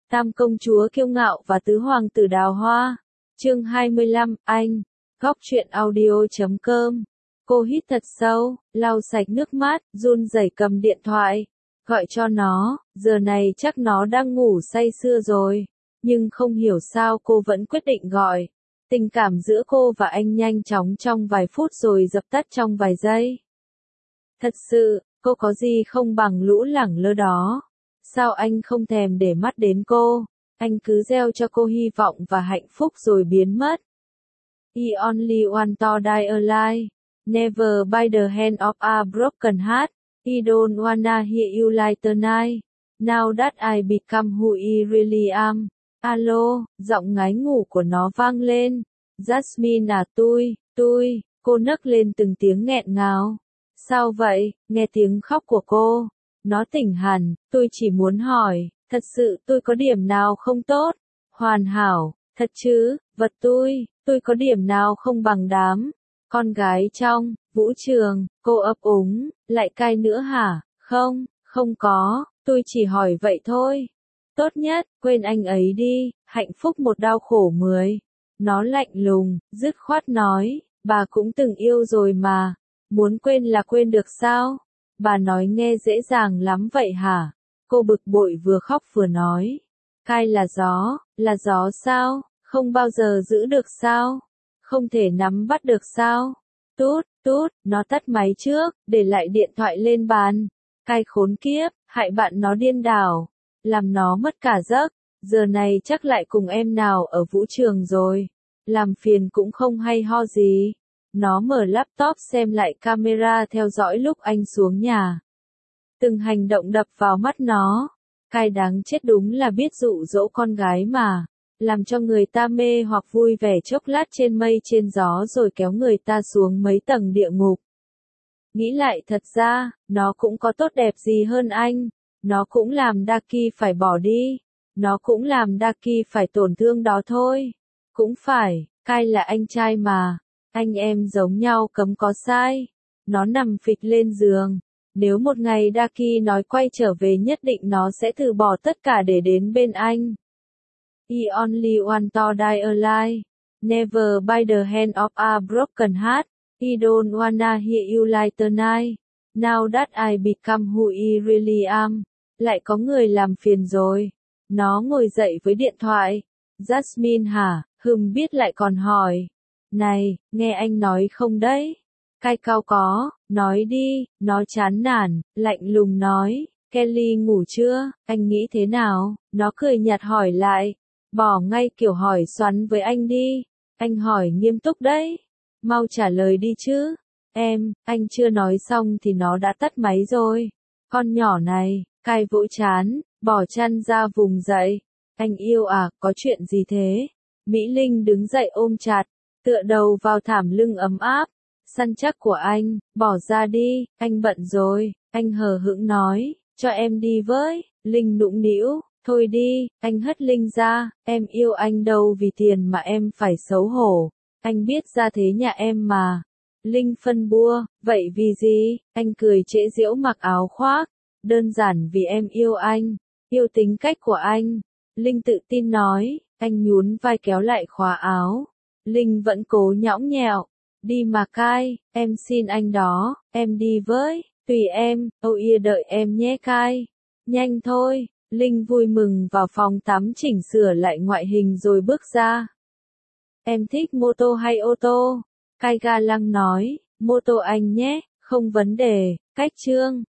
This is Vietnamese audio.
Tam công chúa kiêu ngạo và tứ hoàng tử đào hoa. Chương 25, anh. Góc truyện audio.com. Cô hít thật sâu, lau sạch nước mắt, run rẩy cầm điện thoại. Gọi cho nó, giờ này chắc nó đang ngủ say sưa rồi. Nhưng không hiểu sao cô vẫn quyết định gọi. Tình cảm giữa cô và anh nhanh chóng trong vài phút rồi dập tắt trong vài giây. Thật sự, cô có gì không bằng lũ lẳng lơ đó. Sao anh không thèm để mắt đến cô? Anh cứ gieo cho cô hy vọng và hạnh phúc rồi biến mất. He only want to die alive. Never by the hand of a broken heart. He don't wanna hear you like tonight. Now that I become who I really am. Alo, giọng ngái ngủ của nó vang lên. Jasmine à tôi. Cô nấc lên từng tiếng nghẹn ngào. Sao vậy? Nghe tiếng khóc của cô. Nó tỉnh hẳn, tôi chỉ muốn hỏi, thật sự tôi có điểm nào không tốt? Hoàn hảo, thật chứ, vật tôi có điểm nào không bằng đám? Con gái trong, vũ trường, cô ấp úng, lại cai nữa hả? Không có, tôi chỉ hỏi vậy thôi. Tốt nhất, quên anh ấy đi, hạnh phúc một đau khổ 10. Nó lạnh lùng, dứt khoát nói, bà cũng từng yêu rồi mà, muốn quên là quên được sao? Bà nói nghe dễ dàng lắm vậy hả? Cô bực bội vừa khóc vừa nói. Cai là gió sao? Không bao giờ giữ được sao? Không thể nắm bắt được sao? Tút, nó tắt máy trước, để lại điện thoại lên bàn. Cai khốn kiếp, hại bạn nó điên đảo, làm nó mất cả giấc, giờ này chắc lại cùng em nào ở vũ trường rồi. Làm phiền cũng không hay ho gì. Nó mở laptop xem lại camera theo dõi lúc anh xuống nhà. Từng hành động đập vào mắt nó. Cai đáng chết đúng là biết dụ dỗ con gái mà. Làm cho người ta mê hoặc vui vẻ chốc lát trên mây trên gió rồi kéo người ta xuống mấy tầng địa ngục. Nghĩ lại thật ra, nó cũng có tốt đẹp gì hơn anh. Nó cũng làm Daki phải bỏ đi. Nó cũng làm Daki phải tổn thương đó thôi. Cũng phải, Cai là anh trai mà. Anh em giống nhau cấm có sai. Nó nằm phịch lên giường. Nếu một ngày Daki nói quay trở về nhất định nó sẽ từ bỏ tất cả để đến bên anh. He only want to die alive. Never by the hand of a broken heart. He don't wanna hear you like tonight. Now that I become who I really am. Lại có người làm phiền rồi. Nó ngồi dậy với điện thoại. Jasmine hả? Biết lại còn hỏi. Này, nghe anh nói không đấy? Cai cao có, nói đi, nó chán nản, lạnh lùng nói, Kelly ngủ chưa, anh nghĩ thế nào? Nó cười nhạt hỏi lại, bỏ ngay kiểu hỏi xoắn với anh đi, anh hỏi nghiêm túc đấy, mau trả lời đi chứ. Anh chưa nói xong thì nó đã tắt máy rồi. Con nhỏ này, Cai vỗ chán, bỏ chăn ra vùng dậy. Anh yêu à, có chuyện gì thế? Mỹ Linh đứng dậy ôm chặt, tựa đầu vào thảm lưng ấm áp. Săn chắc của anh, bỏ ra đi, anh bận rồi, anh hờ hững nói, cho em đi với. Linh nũng nĩu, thôi đi, anh hất Linh ra, em yêu anh đâu vì tiền mà em phải xấu hổ. Anh biết ra thế nhà em mà. Linh phân bua, vậy vì gì? Anh cười trễ giễu mặc áo khoác. Đơn giản vì em yêu anh, yêu tính cách của anh. Linh tự tin nói, anh nhún vai kéo lại khóa áo. Linh vẫn cố nhõng nhẽo. Đi mà Cai, em xin anh đó, em đi với, tùy em, đợi em nhé Cai. Nhanh thôi, Linh vui mừng vào phòng tắm chỉnh sửa lại ngoại hình rồi bước ra. Em thích mô tô hay ô tô? Cai ga lăng nói, mô tô anh nhé, không vấn đề, cách chương.